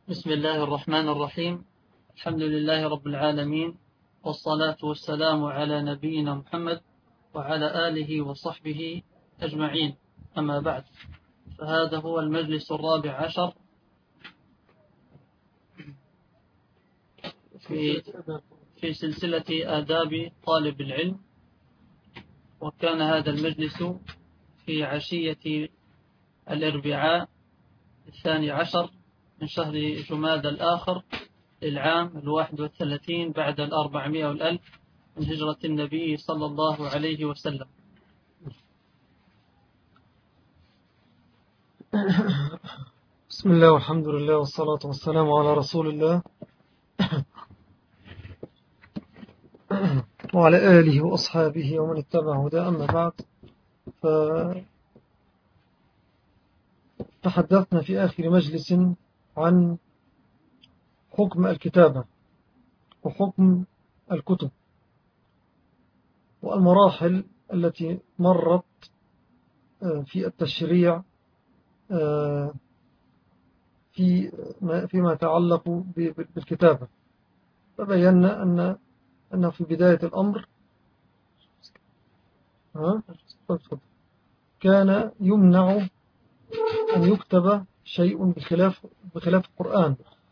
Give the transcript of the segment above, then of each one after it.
بسم الله الرحمن الرحيم. الحمد لله رب العالمين، والصلاة والسلام على نبينا محمد وعلى آله وصحبه أجمعين. أما بعد، فهذا هو المجلس الرابع عشر في سلسلة آداب طالب العلم، وكان هذا المجلس في عشية الأربعاء 12 من شهر جمادى الآخر للعام 31 بعد 400 والألف من هجرة النبي صلى الله عليه وسلم. بسم الله والحمد لله والصلاة والسلام على رسول الله وعلى آله وأصحابه ومن اتبع هداه. أما بعد، تحدثنا في آخر مجلس عن حكم الكتابة وحكم الكتب والمراحل التي مرت في التشريع فيما يتعلق بالكتابة. فبينا أنه في بداية الأمر كان يمنع أن يكتب شيء بخلاف القرآن،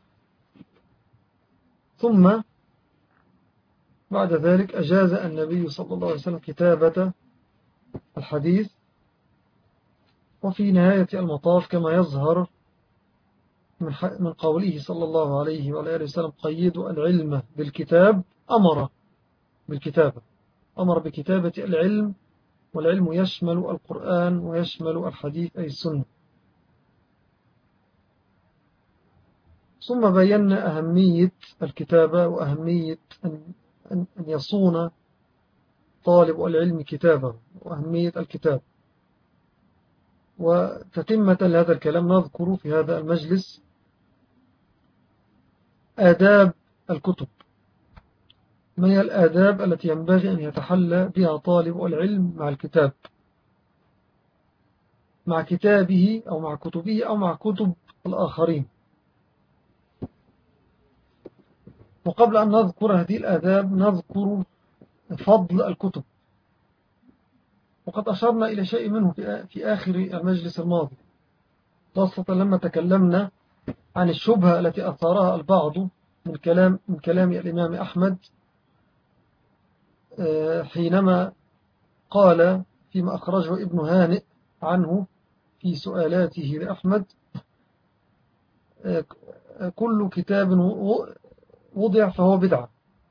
ثم بعد ذلك أجاز النبي صلى الله عليه وسلم كتابة الحديث. وفي نهاية المطاف كما يظهر من قوله صلى الله عليه وآله وسلم: قيدوا العلم بالكتاب، أمر بالكتابة، أمر بكتابة العلم، والعلم يشمل القرآن ويشمل الحديث أي السنة. ثم بينا أهمية الكتابة وأهمية أن يصون طالب العلم كتابه وأهمية الكتاب. وتتمة لهذا الكلام نذكر في هذا المجلس آداب الكتب. ما هي الآداب التي ينبغي أن يتحلى بها طالب العلم مع الكتاب، مع كتابه أو مع كتبه أو مع كتب الآخرين؟ وقبل أن نذكر هذه الآداب نذكر فضل الكتب، وقد أشرنا إلى شيء منه في آخر المجلس الماضي، خاصة لما تكلمنا عن الشبهة التي أثارها البعض من كلام الإمام أحمد حينما قال فيما أخرجه ابن هانئ عنه في سؤالاته لأحمد: كل كتاب وضع فهو بدعة.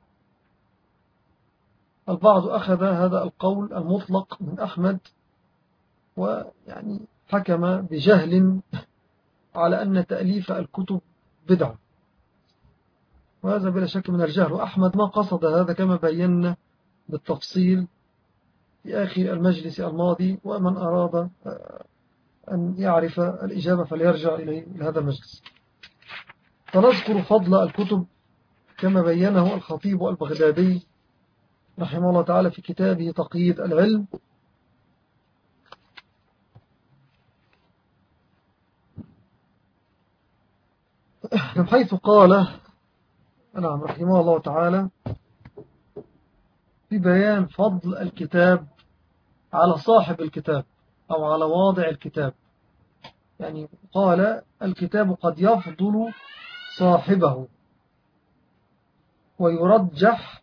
البعض أخذ هذا القول المطلق من أحمد ويعني حكم بجهل على أن تأليف الكتب بدعة، وهذا بلا شك من الجهل. وأحمد ما قصد هذا كما بينا بالتفصيل في آخر المجلس الماضي، ومن أراد أن يعرف الإجابة فليرجع إلى هذا المجلس. فنذكر فضل الكتب كما بينه الخطيب البغدادي رحمه الله تعالى في كتابه تقييد العلم، من حيث قال رحمه الله تعالى في بيان فضل الكتاب على صاحب الكتاب أو على واضع الكتاب. يعني قال: الكتاب قد يفضل صاحبه ويرجح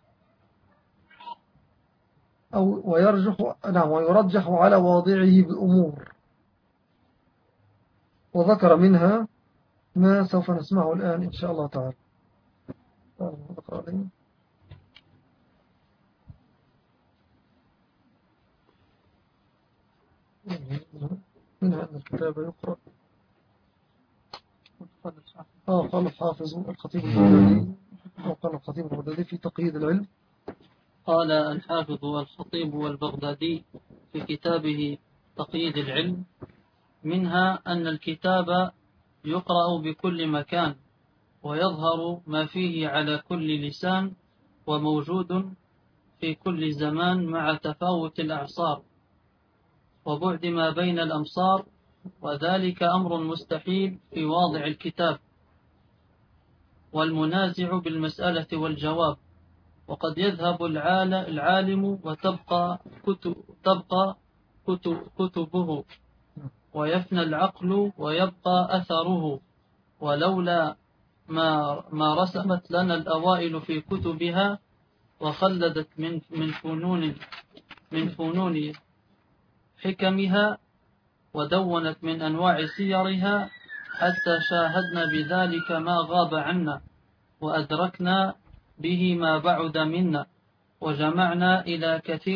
ويرجح على واضعه بأمور، وذكر منها ما سوف نسمعه الآن إن شاء الله تعالى. منها أن الكتاب يقرأ. قال الحافظ الخطيب البغدادي، أو قال الخطيب البغدادي في تقييد العلم، قال الحافظ والخطيب والبغدادي في كتابه تقييد العلم: منها أن الكتاب يقرأ بكل مكان، ويظهر ما فيه على كل لسان، وموجود في كل زمان مع تفاوت الأعصار وبعد ما بين الأمصار، وذلك أمر مستحيل في واضع الكتاب، والمنازع بالمسألة والجواب. وقد يذهب العالم وتبقى كتبه، ويفنى العقل ويبقى أثره. ولولا ما رسمت لنا الأوائل في كتبها وخلدت من فنون حكمها ودونت من أنواع سيرها، حتى شاهدنا بذلك ما غاب عنا وأدركنا به ما بعد منا، وجمعنا إلى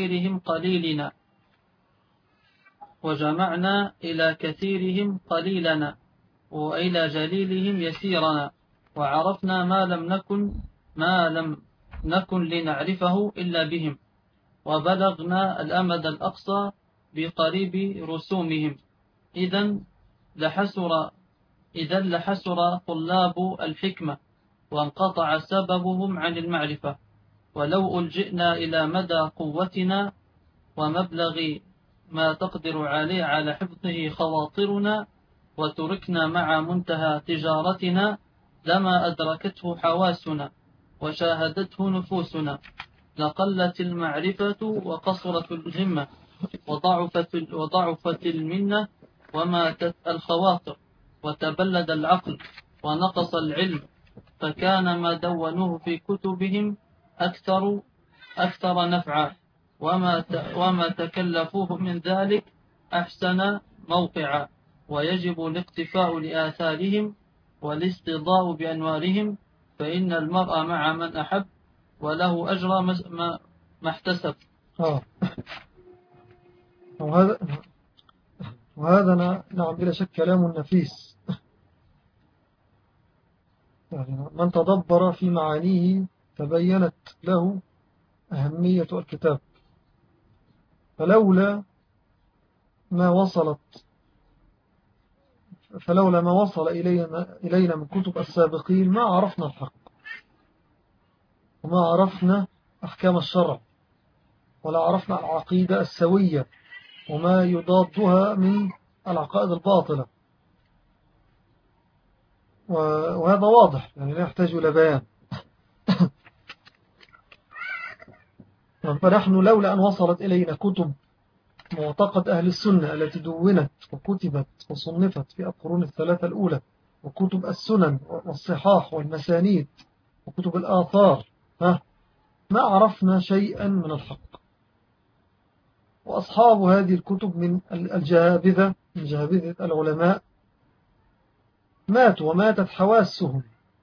كثيرهم قليلنا وإلى جليلهم يسيرنا، وعرفنا ما لم نكن لنعرفه إلا بهم، وبلغنا الأمد الأقصى بقريب رسومهم. إذن لحسر طلاب الحكمة وانقطع سببهم عن المعرفة. ولو ألجئنا إلى مدى قوتنا ومبلغ ما تقدر عليه على حفظه خواطرنا، وتركنا مع منتهى تجارتنا، لما أدركته حواسنا وشاهدته نفوسنا، لقلت المعرفة وقصرت الهمة وضعفت المنة وماتت الخواطر وتبلد العقل ونقص العلم، فكان ما دونوه في كتبهم أكثر نفعا، وما تكلفوه من ذلك أحسن موقعا. ويجب الاقتفاء لآثارهم والاستضاء بأنوارهم، فإن المرء مع من أحب وله أجر ما احتسب. وهذا نعم بلا شك كلام نفيس، يعني من تدبر في معانيه تبينت له أهمية الكتاب. فلولا ما وصل إلينا من كتب السابقين ما عرفنا الحق، وما عرفنا أحكام الشرع، ولا عرفنا العقيدة السوية وما يضادها من العقائد الباطلة. وهذا واضح، يعني لا يحتاج إلى بيان. فنحن لولا أن وصلت إلينا كتب معتقد أهل السنة التي دونت وكتبت وصنفت في القرون الثلاثة الأولى، وكتب السنن والصحاح والمسانيد وكتب الآثار، ما عرفنا شيئا من الحق. وأصحاب هذه الكتب من الجهابذة، من جهابذة العلماء، ماتوا وماتت حواسهم،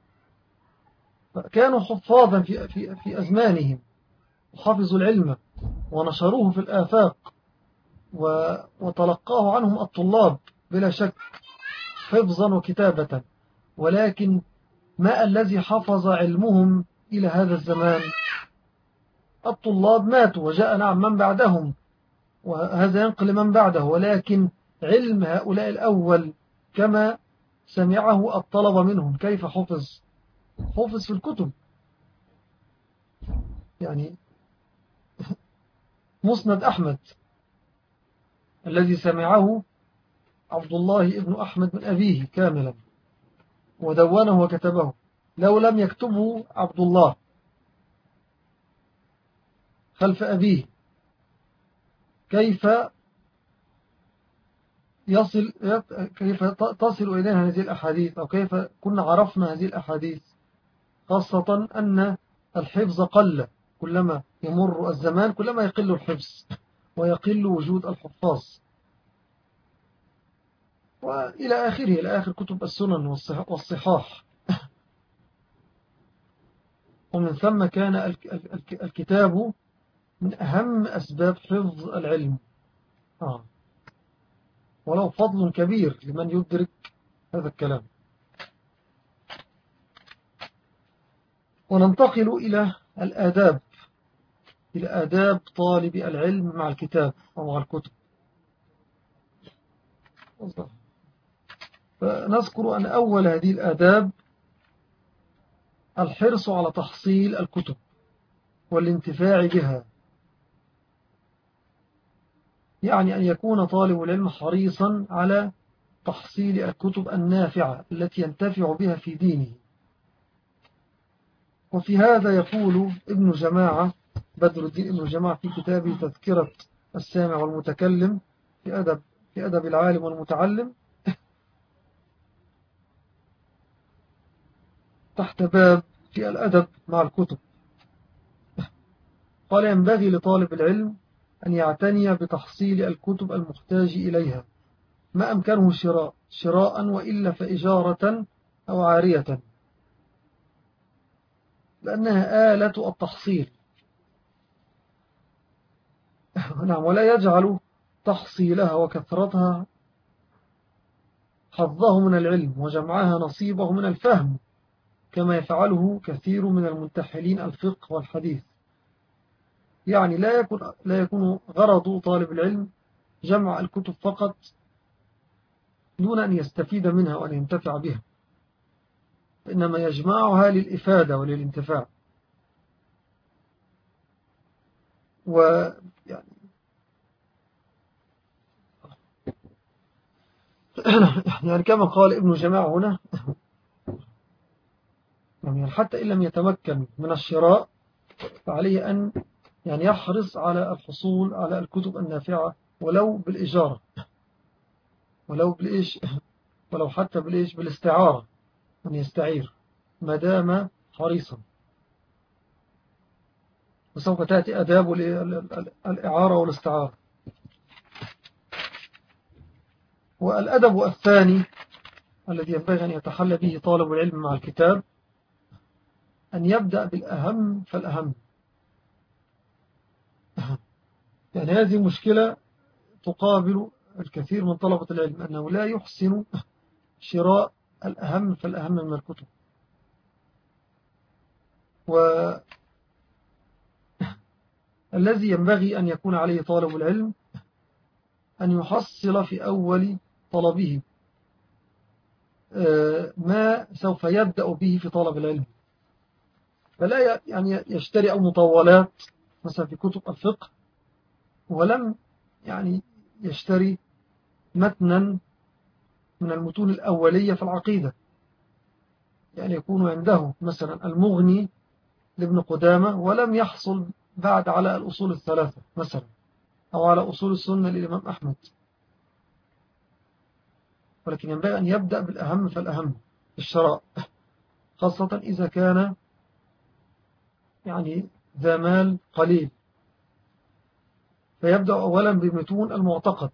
كانوا حفاظا في أزمانهم، وحفظوا العلم ونشروه في الآفاق، وتلقاه عنهم الطلاب بلا شك حفظا وكتابة. ولكن ما الذي حفظ علمهم إلى هذا الزمان؟ الطلاب ماتوا وجاء نعم من بعدهم، وهذا ينقل من بعده، ولكن علم هؤلاء الأول كما سمعه الطلبة منهم كيف حفظ في الكتب. يعني مسند أحمد الذي سمعه عبد الله ابن أحمد من أبيه كاملا ودونه وكتبه، لو لم يكتبه عبد الله خلف أبيه كيف تصل إلينا هذه الأحاديث، أو كيف كنا عرفنا هذه الأحاديث، خاصة أن الحفظ قل، كلما يمر الزمان كلما يقل الحفظ ويقل وجود الحفاظ. وإلى آخره، إلى آخر كتب السنن والصحاح. ومن ثم كان الكتاب من أهم أسباب حفظ العلم، ولو فضل كبير لمن يدرك هذا الكلام. وننتقل إلى الآداب، إلى آداب طالب العلم مع الكتاب أو مع الكتب. فنذكر أن أول هذه الآداب الحرص على تحصيل الكتب والانتفاع بها، يعني أن يكون طالب العلم حريصا على تحصيل الكتب النافعة التي ينتفع بها في دينه. وفي هذا يقول ابن جماعة بدر الدين ابن جماعة في كتابه تذكرة السامع والمتكلم في أدب العالم والمتعلم تحت باب في الأدب مع الكتب. قال: ينبغي لطالب العلم أن يعتني بتحصيل الكتب المحتاج إليها ما أمكنه شراء وإلا فإجارة أو عارية، لأنها آلة التحصيل. نعم، ولا يجعل تحصيلها وكثرتها حظه من العلم وجمعها نصيبه من الفهم، كما يفعله كثير من المنتحلين الفقه والحديث. يعني لا يكون غرض طالب العلم جمع الكتب فقط دون أن يستفيد منها وأن ينتفع بها، إنما يجمعها للإفادة وللانتفاع. ويعني يعني كما قال ابن جماعة هنا، يعني حتى إن لم يتمكن من الشراء فعليه أن يعني يحرص على الحصول على الكتب النافعة ولو بالإجارة، ولو بالإيش، ولو حتى بالإيش، بالاستعارة، أن يستعير ما دام حريصا. وسوف تأتي أداب الإعارة والاستعارة. والأدب الثاني الذي ينبغي أن يتحلى به طالب العلم مع الكتاب أن يبدأ بالأهم فالأهم. يعني هذه مشكلة تقابل الكثير من طلبة العلم، أنه لا يحسن شراء الأهم فالأهم من الكتب. والذي ينبغي أن يكون عليه طالب العلم أن يحصل في أول طلبه ما سوف يبدأ به في طلب العلم، فلا يعني يشتري المطولات مثلا في كتب الفقه، ولم يعني يشتري متنا من المتون الأولية في العقيدة. يعني يكون عنده مثلا المغني لابن قدامة ولم يحصل بعد على الأصول الثلاثة مثلا، أو على أصول السنة للإمام أحمد، ولكن ينبغي أن يبدأ بالأهم فالأهم الشراء، خاصة إذا كان يعني ذا مال قليل، فيبدأ أولا بمتون المعتقد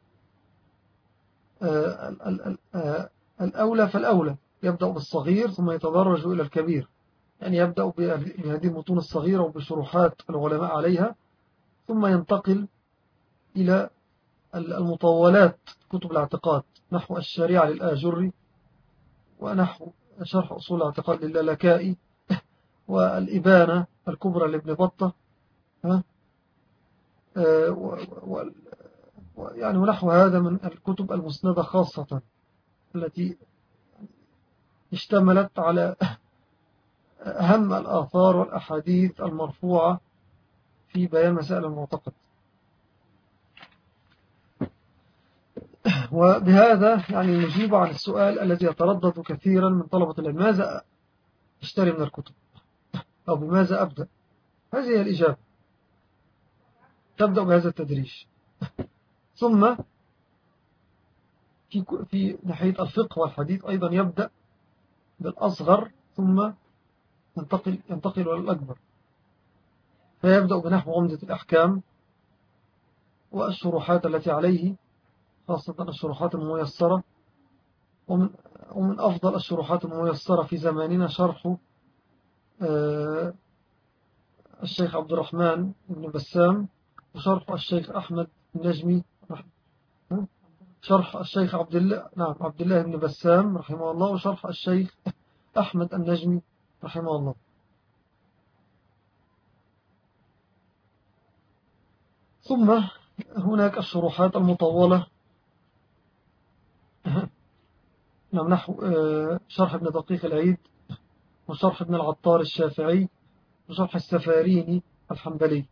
الأولى فالأولى، يبدأ بالصغير ثم يتدرج إلى الكبير. يعني يبدأ بهذه المتون الصغيرة وبشروحات العلماء عليها، ثم ينتقل إلى المطولات كتب الاعتقاد، نحو الشريعة للآجري، ونحو شرح أصول الاعتقاد للالكائي، والإبانة الكبرى لابن بطة، يعني ونحو هذا من الكتب المسندة خاصة، التي اشتملت على أهم الآثار والأحاديث المرفوعة في بيان مسائل المعتقد. وبهذا يعني نجيب عن السؤال الذي يتردد كثيرا من طلبة العلم: ماذا اشتري من الكتب، أو بماذا أبدأ؟ هذه هي الإجابة، تبدأ بهذا التدريج. ثم في ناحية الفقه والحديث أيضا يبدأ بالأصغر ثم ينتقل إلى الأكبر، فيبدأ بنحو عمدة الأحكام والشروحات التي عليه، خاصة الشروحات الميسرة. ومن أفضل الشروحات الميسرة في زماننا شرح الشيخ عبد الرحمن بن بسام، وشرح الشيخ أحمد النجمي، شرح الشيخ عبد الله بن بسام رحمه الله، وشرح الشيخ أحمد النجمي رحمه الله. ثم هناك الشروحات المطولة، نحو شرح ابن دقيق العيد، وشرح ابن العطار الشافعي، وشرح السفاريني الحنبلي.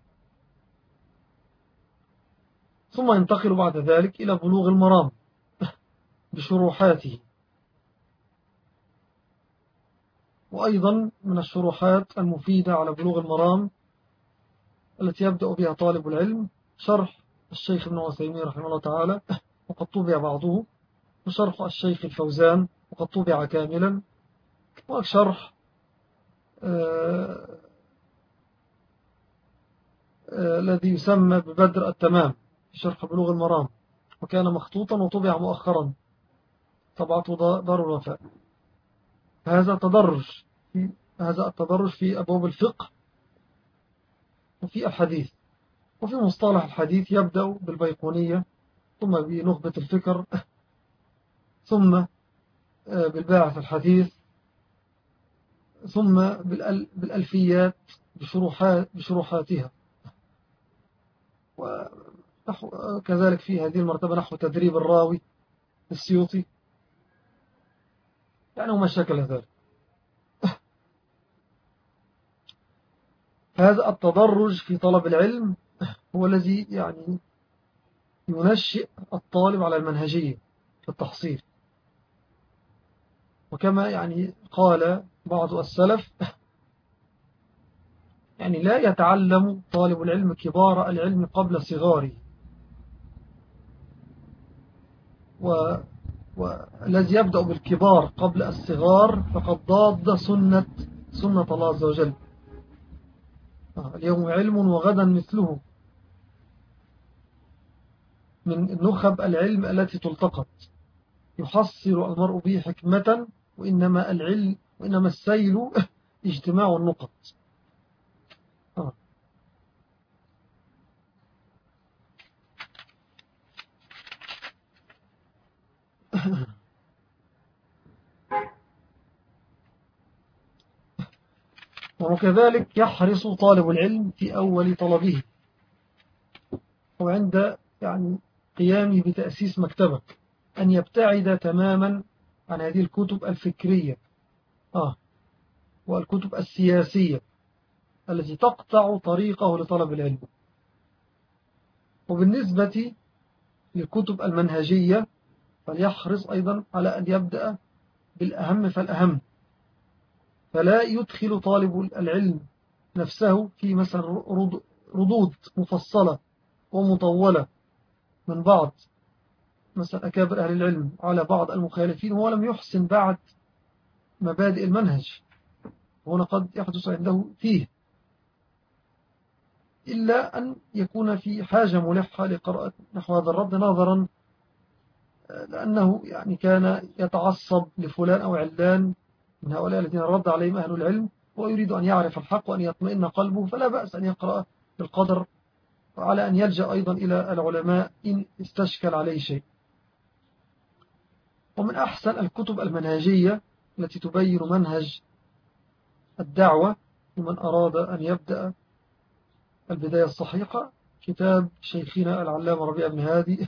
ثم ينتقل بعد ذلك إلى بلوغ المرام بشروحاته، وأيضا من الشروحات المفيدة على بلوغ المرام التي يبدأ بها طالب العلم شرح الشيخ ابن عثيمين رحمه الله تعالى، وقد طبع بعضه، وشرح الشيخ الفوزان وقد طبع كاملا، وشرح الذي يسمى ببدر التمام في شرح بلوغ المرام، وكان مخطوطا وطبع مؤخرا طبعته دار الوفاء. هذا التدرج في أبواب الفقه وفي الحديث. وفي مصطلح الحديث يبدأ بالبيقونية، ثم بنخبة الفكر، ثم بالباعث الحديث، ثم بالألفيات بشروحاتها، وكذلك في هذه المرتبة نحو تدريب الراوي السيوطي، يعني وما شكل ذلك. هذا التدرج في طلب العلم هو الذي يعني ينشئ الطالب على المنهجية في التحصيل. وكما يعني قال بعض السلف يعني لا يتعلم طالب العلم كبار العلم قبل صغاره، والذي يبدأ بالكبار قبل الصغار فقد ضاد سنة الله عز وجل. اليوم علم وغدا مثله، من نخب العلم التي تلتقط يحصل المرء به حكمة، وإنما السيل اجتماع النقط. وكذلك يحرص طالب العلم في أول طلبه وعند يعني قيامه بتأسيس مكتبة أن يبتعد تماما عن هذه الكتب الفكرية والكتب السياسية التي تقطع طريقه لطلب العلم. وبالنسبة للكتب المنهجية فليحرص أيضا على أن يبدأ بالأهم فالأهم، فلا يدخل طالب العلم نفسه في مثلا ردود مفصلة ومطولة من بعض مثلا أكابر أهل العلم على بعض المخالفين، وهو لم يحسن بعد مبادئ المنهج، هنا قد يحدث عنده فيه، إلا أن يكون في حاجة ملحة لقراءة نحو هذا الرد، نظرا لأنه يعني كان يتعصب لفلان أو علان من هؤلاء الذين رد عليهم أهل العلم، ويريد أن يعرف الحق وأن يطمئن قلبه، فلا بأس أن يقرأ بالقدر، وعلى أن يلجأ أيضا إلى العلماء إن استشكل عليه شيء. ومن أحسن الكتب المنهجية التي تبين منهج الدعوة لمن أراد أن يبدأ البداية الصحيحة كتاب شيخنا العلامة ربيع بن هادي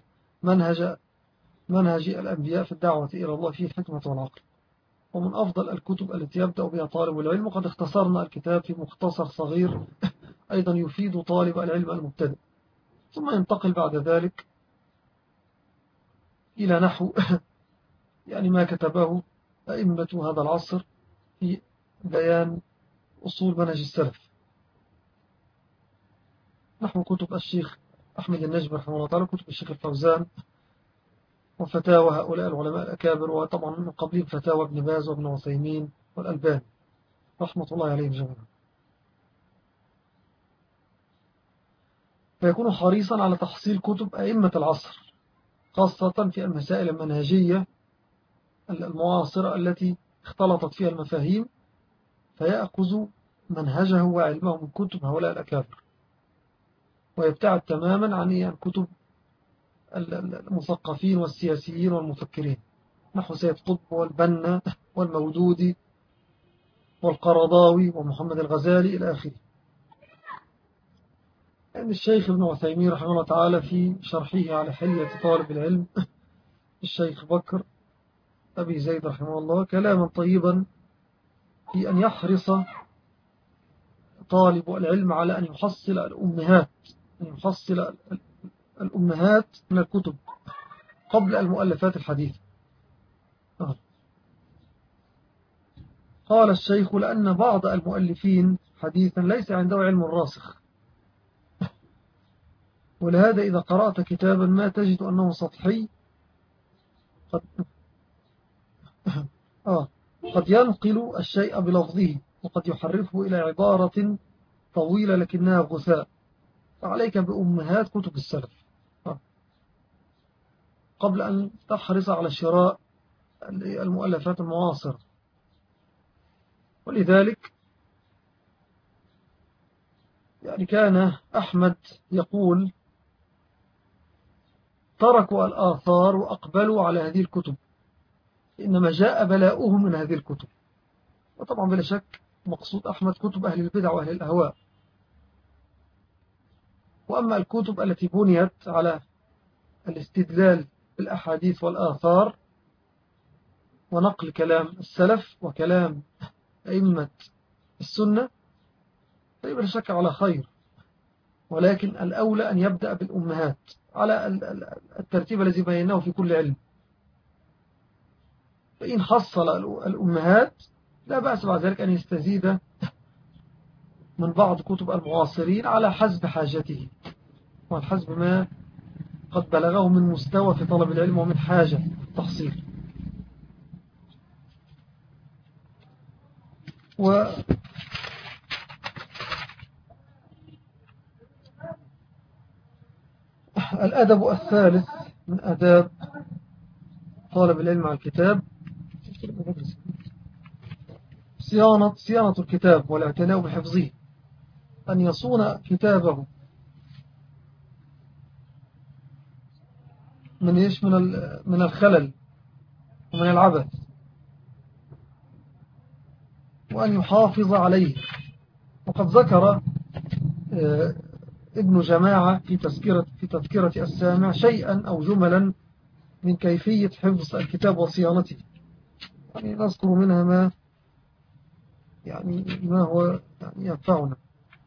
منهج الأنبياء في الدعوة إلى الله فيه الحكمة والعقل. ومن أفضل الكتب التي يبدأ بها طالب العلم، وقد اختصرنا الكتاب في مختصر صغير أيضا يفيد طالب العلم المبتدئ، ثم ينتقل بعد ذلك إلى نحو يعني ما كتبه أئمة هذا العصر في بيان أصول منهج السلف، نحو كتب الشيخ أحمد النجم رحمه الله تعالى، كتب الشيخ الفوزان، وفتاوى هؤلاء العلماء الأكابر، وطبعا من قبلهم فتاوى ابن باز وابن عثيمين والألباني رحمة الله عليهم جميعا. فيكون حريصا على تحصيل كتب أئمة العصر، خاصة في المسائل المنهجية المعاصرة التي اختلطت فيها المفاهيم، فيأخذ منهجه وعلمه من كتب هؤلاء الأكابر، ويبتعد تماما عن كتب المثقفين والسياسيين والمفكرين نحو سيد قطب والبنا والمودودي والقرضاوي ومحمد الغزالي إلى آخره. يعني الشيخ ابن عثيمين رحمه الله تعالى في شرحه على حلية طالب العلم الشيخ بكر أبي زيد رحمه الله كلاما طيبا في أن يحرص طالب العلم على أن يحصل الأمهات من الكتب قبل المؤلفات الحديثة. قال الشيخ لأن بعض المؤلفين حديثا ليس عنده علم راسخ، ولهذا إذا قرأت كتابا ما تجد أنه سطحي، قد, قد ينقل الشيء بلفظه، وقد يحرفه إلى عبارة طويلة لكنها غثاء. فعليك بأمهات كتب السلف قبل أن تحرص على شراء المؤلفات المعاصرة. ولذلك يعني كان أحمد يقول تركوا الآثار وأقبلوا على هذه الكتب، إنما جاء بلاؤهم من هذه الكتب. وطبعا بلا شك مقصود أحمد كتب أهل البدع وأهل الأهواء. وأما الكتب التي بنيت على الاستدلال بالأحاديث والآثار ونقل كلام السلف وكلام أئمة السنة، فبلا شك على خير، ولكن الأولى أن يبدأ بالأمهات على الترتيب الذي بيناه في كل علم. فإن حصل الأمهات لا بأس بعد ذلك أن يستزيد من بعض كتب المعاصرين على حسب حاجته وحسب ما قد بلغه من مستوى في طلب العلم ومن حاجة التحصيل. الأدب الثالث من أداب طالب العلم على الكتاب صيانة الكتاب والاعتناء بحفظه، أن يصون كتابه من الخلل ومن العبث، وأن يحافظ عليه. وقد ذكر ابن جماعة في تذكرة السامع شيئا أو جملا من كيفية حفظ الكتاب وصيانته، يعني نذكر منها ما هو يعني ينفعنا.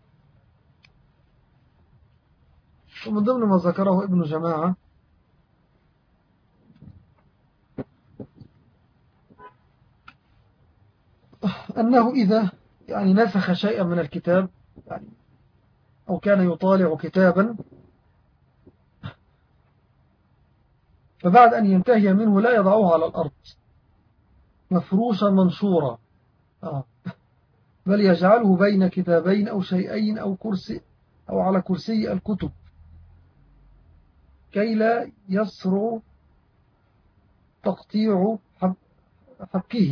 ومن ضمن ما ذكره ابن جماعة أنه إذا يعني نسخ شيئا من الكتاب يعني أو كان يطالع كتابا، فبعد أن ينتهي منه لا يضعه على الأرض مفروشا منشورا، بل يجعله بين كتابين أو شيئين أو كرسي أو على كرسي الكتب كي لا يسرع تقطيع حبكه،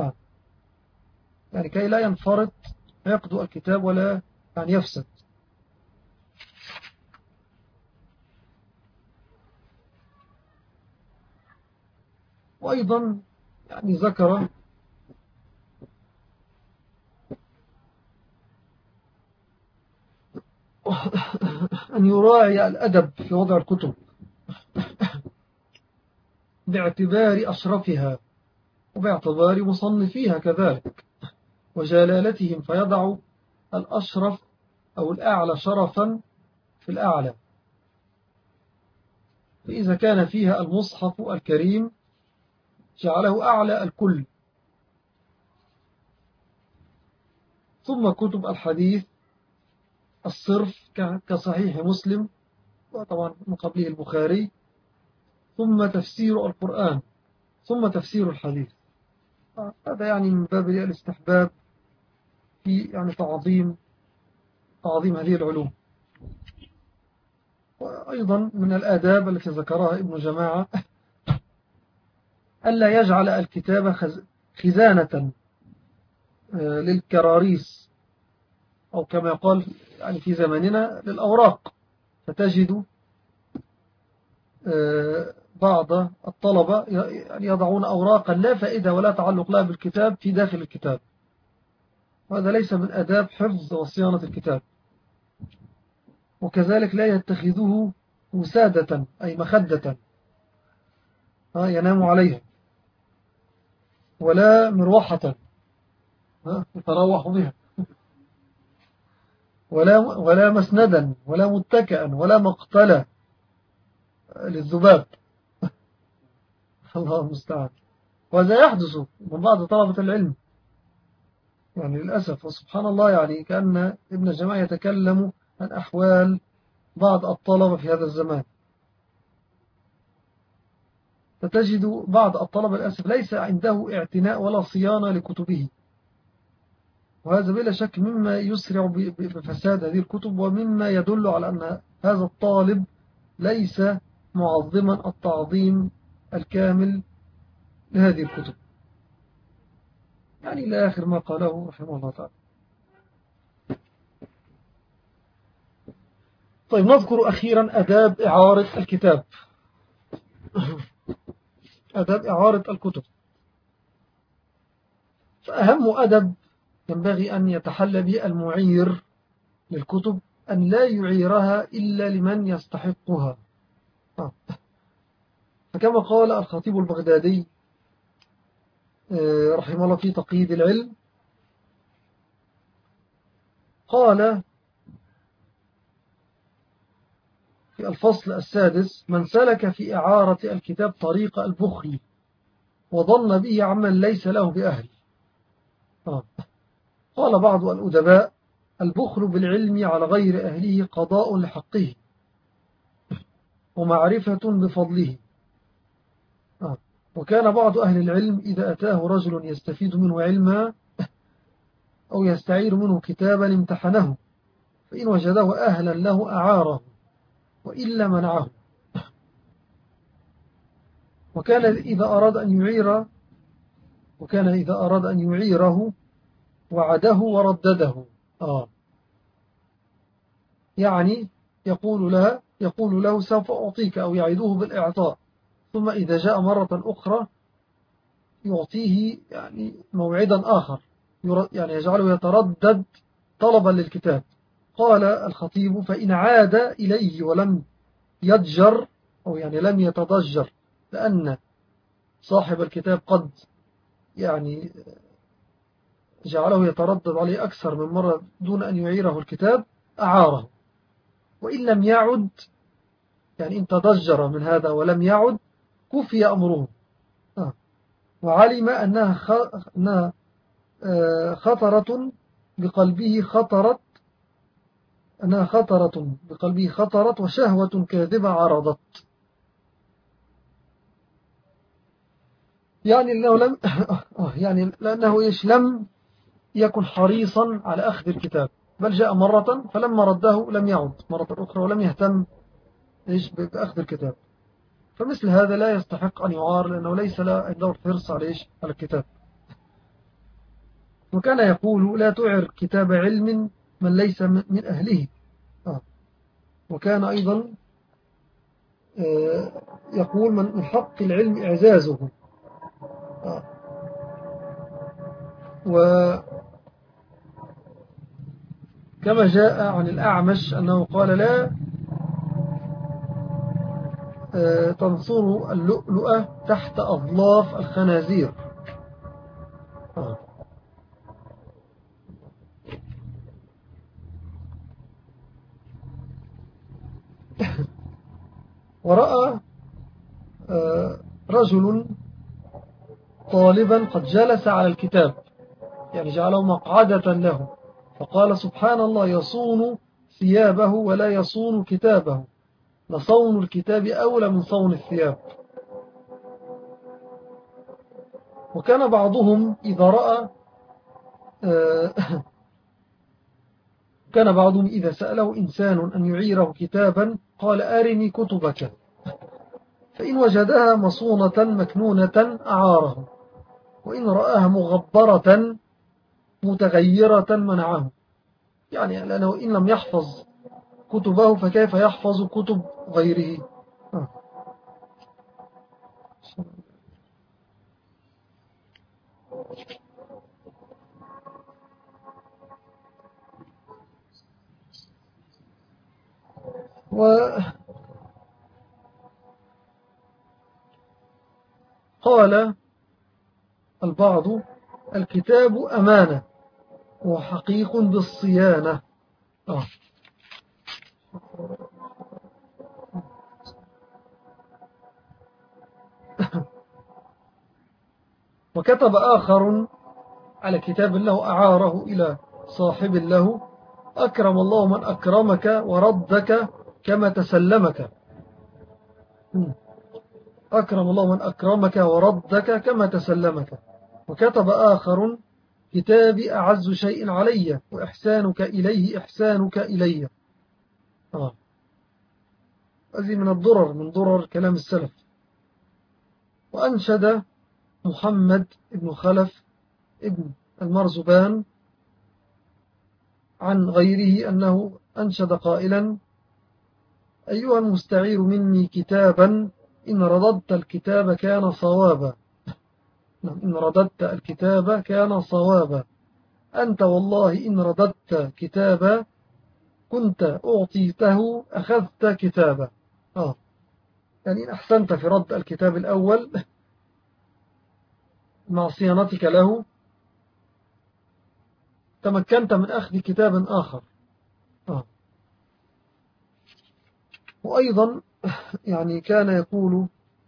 يعني كي لا ينفرط عقد الكتاب ولا يعني يفسد. وأيضا يعني ذكر أن يراعي الأدب في وضع الكتب باعتبار أشرفها وباعتبار مصنفيها كذلك وجلالتهم، فيضع الأشرف أو الأعلى شرفا في الأعلى. فإذا كان فيها المصحف الكريم جعله أعلى الكل، ثم كتب الحديث الصرف كصحيح مسلم وطبعا من قبله البخاري، ثم تفسير القرآن، ثم تفسير الحديث. هذا يعني من باب الاستحباب في يعني تعظيم هذه العلوم. وأيضا من الآداب التي ذكرها ابن جماعة ألا يجعل الكتاب خزانة للكراريس، أو كما يقال يعني في زماننا للأوراق. فتجد بعض الطلبة يضعون أوراقا لا فائدة ولا تعلق لها بالكتاب في داخل الكتاب، وهذا ليس من أداب حفظ وصيانة الكتاب. وكذلك لا يتخذه وسادة أي مخدة ينام عليها، ولا مروحة يتروح بها، ولا مسندا ولا متكئا ولا مقتلا للذباب. الله المستعان. وهذا يحدث من بعض طلبة العلم، يعني للأسف وسبحان الله، يعني كأن ابن الجماعة يتكلم عن أحوال بعض الطلبة في هذا الزمان. فتجد بعض الطلبة للأسف ليس عنده اعتناء ولا صيانة لكتبه، وهذا بلا شك مما يسرع بفساد هذه الكتب، ومما يدل على أن هذا الطالب ليس معظما التعظيم الكامل لهذه الكتب. يعني إلى آخر ما قاله رحمه الله تعالى. طيب نذكر أخيرا أداب إعارة الكتاب. أداب إعارة الكتب. فأهم أدب ينبغي أن يتحلى به المعير للكتب أن لا يعيرها إلا لمن يستحقها. فكما قال الخطيب البغدادي رحمه الله في تقييد العلم، قال في الفصل السادس: من سلك في إعارة الكتاب طريق البخل وظن به عمن ليس له بأهل. قال بعض الأدباء: البخل بالعلم على غير أهله قضاء لحقه ومعرفة بفضله. وكان بعض أهل العلم إذا أتاه رجل يستفيد منه علما أو يستعير منه كتابا امتحنه، فإن وجده أهلا له أعاره وإلا منعه. وكان إذا أراد أن يعيره وعده وردده. يعني يقول له سوف أعطيك، أو يعيده بالإعطاء، ثم إذا جاء مرة أخرى يعطيه يعني موعدا آخر، يعني يجعله يتردد طلبا للكتاب. قال الخطيب: فإن عاد إليه ولم يضجر، أو يعني لم يتضجر، لأن صاحب الكتاب قد يعني جعله يتردد عليه أكثر من مرة دون أن يعيره الكتاب، أعاره. وإن لم يعد، يعني إن تضجر من هذا ولم يعد، كفي أمره. وعلم أنها خطرة بقلبه خطرت وشهوة كاذبة عرضت. يعني لأنه لم يكن حريصا على أخذ الكتاب، بل جاء مرة فلما رده لم يعد مرة أخرى ولم يهتم بأخذ الكتاب. فمثل هذا لا يستحق أن يعار، لأنه ليس له عنده الحرص على الكتاب. وكان يقول: لا تعر كتاب علم من ليس من أهله. وكان أيضا يقول: من حق العلم إعزازه. وكما جاء عن الأعمش أنه قال: لا تنصروا اللؤلؤة تحت أظلاف الخنازير. ورأى رجل طالبا قد جلس على الكتاب، يعني جعله مقعدة له، فقال: سبحان الله، يصون ثيابه ولا يصون كتابه، لصون الكتاب أولى من صون الثياب. وكان بعضهم إذا سأله إنسان أن يعيره كتابا قال: أرني كتبك، فإن وجدها مصونة مكنونة أعاره، وإن رآها مغبرة متغيرة منعه. يعني لأنه إن لم يحفظ كتبه فكيف يحفظ كتب غيره. وقال البعض: الكتاب أمانة وحقيق بالصيانة. وكتب آخر على كتاب له أعاره إلى صاحب له، أكرم الله من أكرمك وردك كما تسلمك. أكرم الله من أكرمك وردك كما تسلمك. وكتب آخر: كتابي أعز شيء علي وإحسانك إليه إحسانك إلي. هذه من الضرر، من ضرر كلام السلف. وأنشد محمد بن خلف ابن المرزبان عن غيره أنه أنشد قائلا: أيها المستعير مني كتابا إن رددت الكتاب كان صوابا. إن رددت الكتاب كان صوابا. أنت والله إن رددت كتابا كنت أعطيته أخذت كتابا. يعني إن أحسنت في رد الكتاب الأول مع صيانتك له تمكنت من أخذ كتاب آخر. وأيضا يعني كان يقول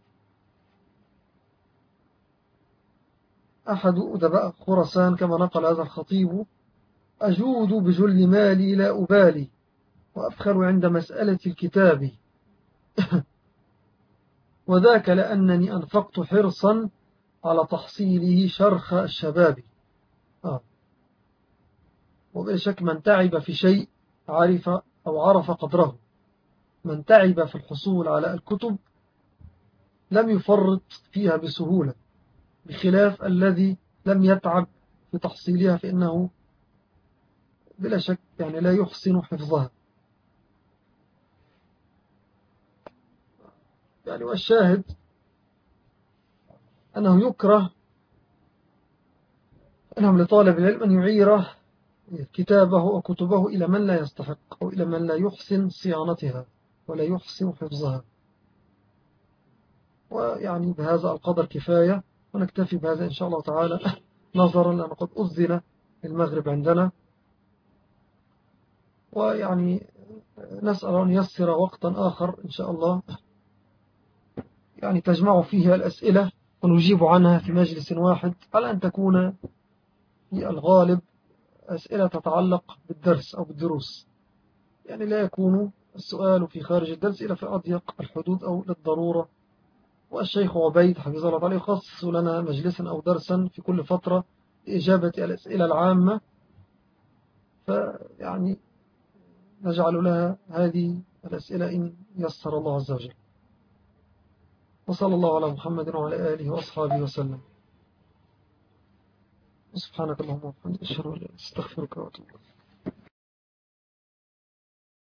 أحد أدباء خراسان كما نقل هذا الخطيب: أجود بجل مالي لا أبالي وأبخل عند مسألة الكتاب وذاك لأنني أنفقت حرصا على تحصيله شرخ الشباب. وبلا شك من تعب في شيء عرف أو عرف قدره. من تعب في الحصول على الكتب لم يفرط فيها بسهولة، بخلاف الذي لم يتعب في تحصيلها فإنه بلا شك يعني لا يحسن حفظها. يعني والشاهد أنه يكره أنهم لطالب العلم أن يعير كتابه وكتبه إلى من لا يستحق أو إلى من لا يحسن صيانتها ولا يحسن حفظها. ويعني بهذا القدر كفاية، ونكتفي بهذا إن شاء الله تعالى، نظرا لأن قد أذن المغرب عندنا. ويعني نسأل أن يسر وقتا آخر إن شاء الله يعني تجمع فيه الأسئلة ونجيب عنها في مجلس واحد، على أن تكون في الغالب أسئلة تتعلق بالدرس أو بالدروس، يعني لا يكون السؤال في خارج الدرس إلا في أضيق الحدود أو للضرورة. والشيخ عبيد حفظه الله تعالى يخصص لنا مجلسا أو درسا في كل فترة لإجابة الأسئلة العامة، فيعني نجعل لها هذه الأسئلة إن يسر الله عز وجل. وصلى الله على محمد وعلى آله وأصحابه وسلم. سبحانك اللهم وبحمدك أشهد أن لا إله إلا أنت أستغفرك وأتوب إليك.